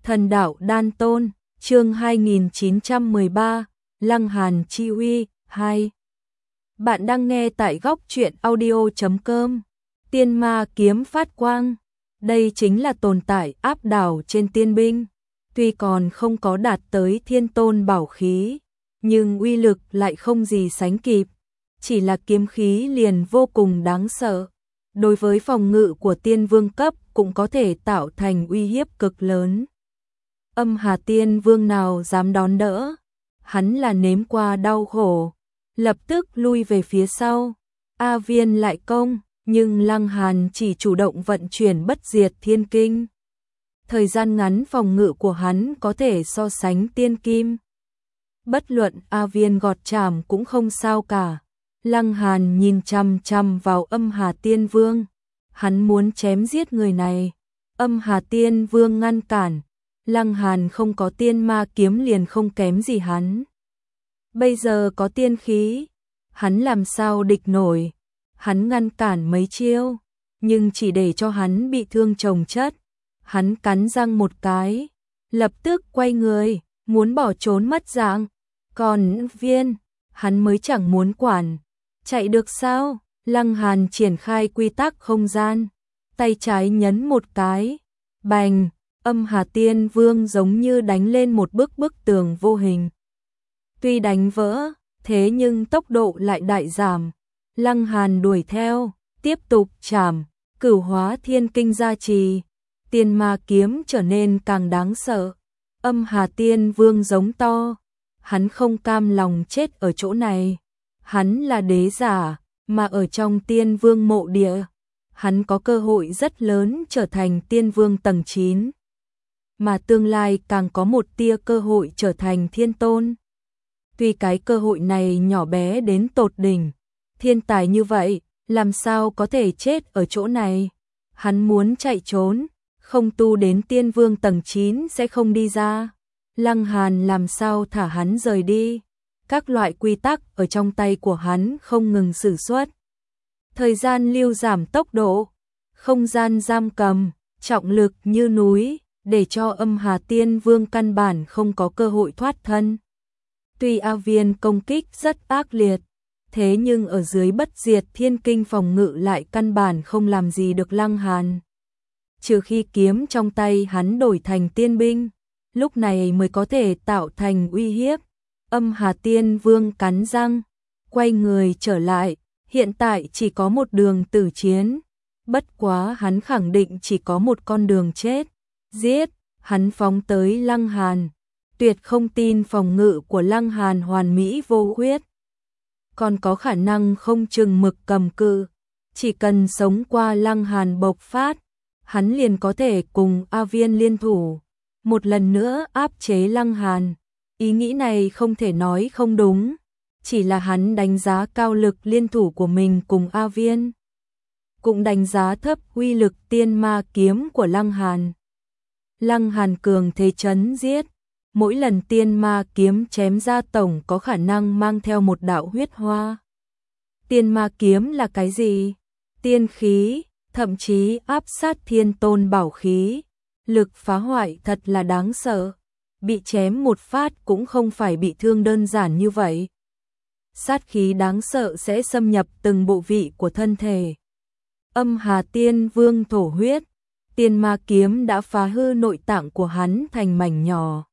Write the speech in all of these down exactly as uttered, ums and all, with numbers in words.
Thần đạo đan tôn, chương hai nghìn chín trăm mười ba, Lăng Hàn chi uy, hai. Bạn đang nghe tại góc truyện audio chấm com. Tiên ma kiếm phát quang. Đây chính là tồn tại áp đảo trên tiên binh. Tuy còn không có đạt tới thiên tôn bảo khí, nhưng uy lực lại không gì sánh kịp. Chỉ là kiếm khí liền vô cùng đáng sợ. Đối với phòng ngự của tiên vương cấp cũng có thể tạo thành uy hiếp cực lớn. Âm Hà Tiên Vương nào dám đón đỡ, hắn là nếm qua đau khổ, lập tức lui về phía sau. A Viên lại công, nhưng Lăng Hàn chỉ chủ động vận chuyển bất diệt thiên kinh. Thời gian ngắn phòng ngự của hắn có thể so sánh tiên kim. Bất luận A Viên gọt chảm cũng không sao cả. Lăng Hàn nhìn chằm chằm vào Âm Hà Tiên Vương, hắn muốn chém giết người này. Âm Hà Tiên Vương ngăn cản. Lăng Hàn không có tiên ma kiếm liền không kém gì hắn. Bây giờ có tiên khí, hắn làm sao địch nổi. Hắn ngăn cản mấy chiêu, nhưng chỉ để cho hắn bị thương chồng chất. Hắn cắn răng một cái, lập tức quay người, muốn bỏ trốn mất dạng. Còn Viên, hắn mới chẳng muốn quản. Chạy được sao? Lăng Hàn triển khai quy tắc không gian, tay trái nhấn một cái, bành. Âm Hà Tiên Vương giống như đánh lên một bức bức tường vô hình. Tuy đánh vỡ, thế nhưng tốc độ lại đại giảm. Lăng Hàn đuổi theo, tiếp tục chảm, cửu hóa thiên kinh gia trì. Tiên ma kiếm trở nên càng đáng sợ. Âm Hà Tiên Vương giống to. Hắn không cam lòng chết ở chỗ này. Hắn là đế giả, mà ở trong tiên vương mộ địa. Hắn có cơ hội rất lớn trở thành tiên vương tầng chín. Mà tương lai càng có một tia cơ hội trở thành thiên tôn. Tuy cái cơ hội này nhỏ bé đến tột đỉnh, thiên tài như vậy, làm sao có thể chết ở chỗ này. Hắn muốn chạy trốn, không tu đến tiên vương tầng chín sẽ không đi ra. Lăng Hàn làm sao thả hắn rời đi. Các loại quy tắc ở trong tay của hắn không ngừng sử xuất. Thời gian lưu giảm tốc độ, không gian giam cầm, trọng lực như núi, để cho Âm Hà Tiên Vương căn bản không có cơ hội thoát thân. Tuy A Viên công kích rất ác liệt, thế nhưng ở dưới bất diệt thiên kinh phòng ngự lại căn bản không làm gì được Lăng Hàn. Trừ khi kiếm trong tay hắn đổi thành tiên binh, lúc này mới có thể tạo thành uy hiếp. Âm Hà Tiên Vương cắn răng, quay người trở lại, hiện tại chỉ có một đường tử chiến. Bất quá hắn khẳng định chỉ có một con đường chết. Giết, hắn phóng tới Lăng Hàn, tuyệt không tin phòng ngự của Lăng Hàn hoàn mỹ vô khuyết. Còn có khả năng không chừng mực cầm cự, chỉ cần sống qua Lăng Hàn bộc phát, hắn liền có thể cùng A Viên liên thủ, một lần nữa áp chế Lăng Hàn. Ý nghĩ này không thể nói không đúng, chỉ là hắn đánh giá cao lực liên thủ của mình cùng A Viên, cũng đánh giá thấp uy lực tiên ma kiếm của Lăng Hàn. Lăng Hàn cường thế chấn giết, mỗi lần tiên ma kiếm chém ra tổng có khả năng mang theo một đạo huyết hoa. Tiên ma kiếm là cái gì? Tiên khí, thậm chí áp sát thiên tôn bảo khí, lực phá hoại thật là đáng sợ. Bị chém một phát cũng không phải bị thương đơn giản như vậy. Sát khí đáng sợ sẽ xâm nhập từng bộ vị của thân thể. Âm Hà Tiên Vương thổ huyết, tiên ma kiếm đã phá hư nội tạng của hắn thành mảnh nhỏ,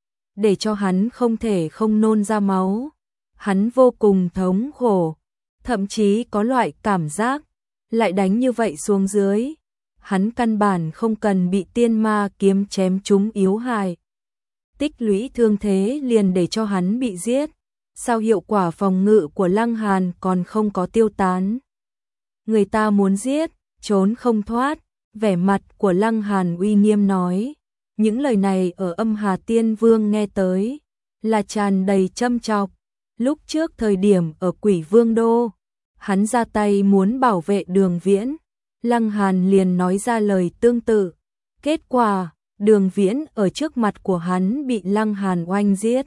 để cho hắn không thể không nôn ra máu. Hắn vô cùng thống khổ, thậm chí có loại cảm giác, lại đánh như vậy xuống dưới, hắn căn bản không cần bị tiên ma kiếm chém trúng yếu hại. Tích lũy thương thế liền để cho hắn bị giết. Sao hiệu quả phòng ngự của Lăng Hàn còn không có tiêu tán? Người ta muốn giết, trốn không thoát. Vẻ mặt của Lăng Hàn uy nghiêm nói. Những lời này ở Âm Hà Tiên Vương nghe tới là tràn đầy châm chọc. Lúc trước thời điểm ở Quỷ Vương Đô, hắn ra tay muốn bảo vệ Đường Viễn, Lăng Hàn liền nói ra lời tương tự. Kết quả, Đường Viễn ở trước mặt của hắn bị Lăng Hàn oanh giết.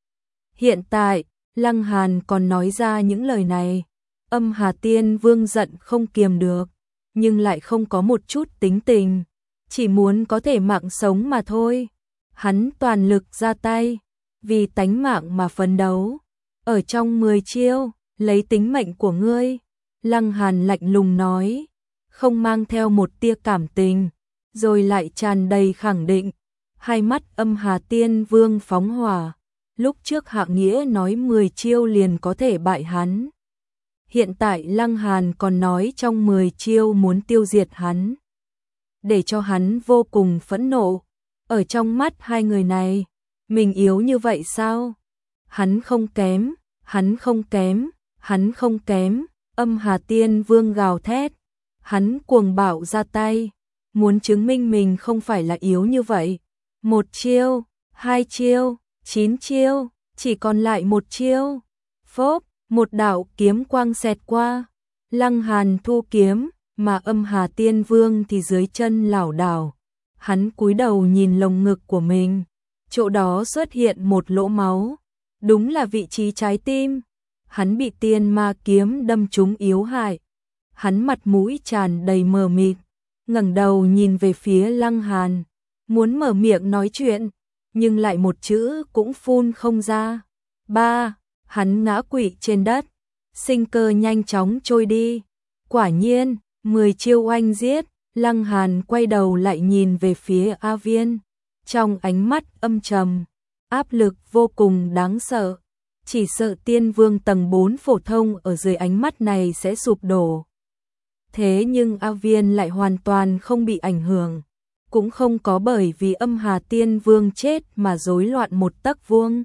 Hiện tại, Lăng Hàn còn nói ra những lời này. Âm Hà Tiên Vương giận không kiềm được, nhưng lại không có một chút tính tình, chỉ muốn có thể mạng sống mà thôi. hắn toàn lực ra tay, vì tánh mạng mà phấn đấu. Ở trong mười chiêu, lấy tính mệnh của ngươi, Lăng Hàn lạnh lùng nói, không mang theo một tia cảm tình, rồi lại tràn đầy khẳng định. Hai mắt Âm Hà Tiên Vương phóng hỏa, lúc trước Hạng Nghĩa nói mười chiêu liền có thể bại hắn. Hiện tại Lăng Hàn còn nói trong mười chiêu muốn tiêu diệt hắn, để cho hắn vô cùng phẫn nộ. Ở trong mắt hai người này, mình yếu như vậy sao? Hắn không kém, hắn không kém, hắn không kém. Âm Hà Tiên Vương gào thét, hắn cuồng bạo ra tay, muốn chứng minh mình không phải là yếu như vậy. Một chiêu, hai chiêu, chín chiêu, chỉ còn lại một chiêu. Phốp, một đạo kiếm quang xẹt qua, Lăng Hàn thu kiếm, mà Âm Hà Tiên Vương thì dưới chân lảo đảo. Hắn cúi đầu nhìn lồng ngực của mình, chỗ đó xuất hiện một lỗ máu, đúng là vị trí trái tim. Hắn bị tiên ma kiếm đâm trúng yếu hại. Hắn mặt mũi tràn đầy mờ mịt, ngẩng đầu nhìn về phía Lăng Hàn, muốn mở miệng nói chuyện, nhưng lại một chữ cũng phun không ra. Ba, hắn ngã quỵ trên đất, sinh cơ nhanh chóng trôi đi. Quả nhiên, mười chiêu oanh giết. Lăng Hàn quay đầu lại nhìn về phía A Viên, trong ánh mắt âm trầm, áp lực vô cùng đáng sợ. Chỉ sợ Tiên Vương tầng bốn phổ thông ở dưới ánh mắt này sẽ sụp đổ. Thế nhưng A Viên lại hoàn toàn không bị ảnh hưởng, cũng không có bởi vì Âm Hà Tiên Vương chết mà rối loạn một tấc vuông.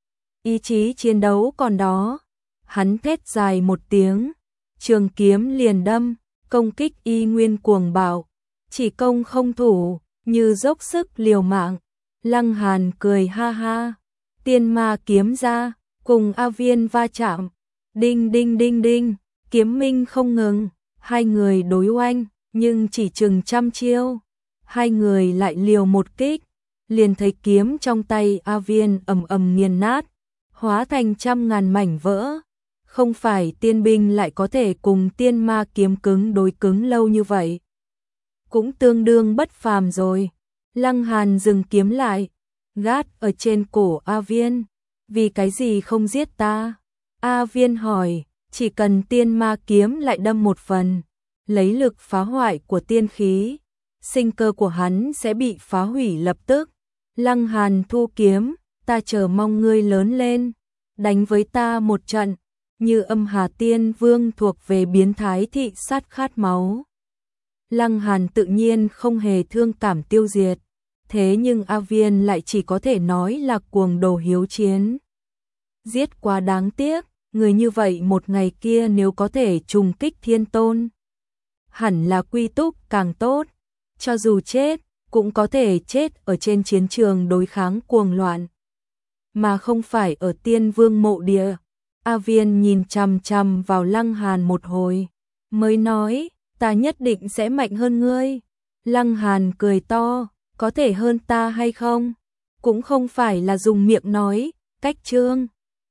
Ý chí chiến đấu còn đó, hắn thét dài một tiếng, trường kiếm liền đâm, công kích y nguyên cuồng bạo, chỉ công không thủ, như dốc sức liều mạng. Lăng Hàn cười ha ha, tiên ma kiếm ra, cùng A Viên va chạm, đinh đinh đinh đinh, kiếm minh không ngừng, hai người đối oanh, nhưng chỉ chừng trăm chiêu, hai người lại liều một kích, liền thấy kiếm trong tay A Viên ầm ầm nghiền nát, hóa thành trăm ngàn mảnh vỡ. Không phải tiên binh lại có thể cùng tiên ma kiếm cứng đối cứng lâu như vậy, cũng tương đương bất phàm rồi. Lăng Hàn dừng kiếm lại, gác ở trên cổ A Viên. Vì cái gì không giết ta? A Viên hỏi. Chỉ cần tiên ma kiếm lại đâm một phần, lấy lực phá hoại của tiên khí, sinh cơ của hắn sẽ bị phá hủy lập tức. Lăng Hàn thu kiếm, ta chờ mong ngươi lớn lên, đánh với ta một trận. Như Âm Hà Tiên Vương thuộc về biến thái thị sát khát máu. Lăng Hàn tự nhiên không hề thương cảm tiêu diệt, thế nhưng A Viên lại chỉ có thể nói là cuồng đồ hiếu chiến. Giết quá đáng tiếc, người như vậy một ngày kia nếu có thể trùng kích thiên tôn, hẳn là quy túc càng tốt, cho dù chết, cũng có thể chết ở trên chiến trường đối kháng cuồng loạn, mà không phải ở Tiên Vương mộ địa. A Viên nhìn chằm chằm vào Lăng Hàn một hồi, mới nói, ta nhất định sẽ mạnh hơn ngươi. Lăng Hàn cười to, có thể hơn ta hay không? Cũng không phải là dùng miệng nói, cách trương.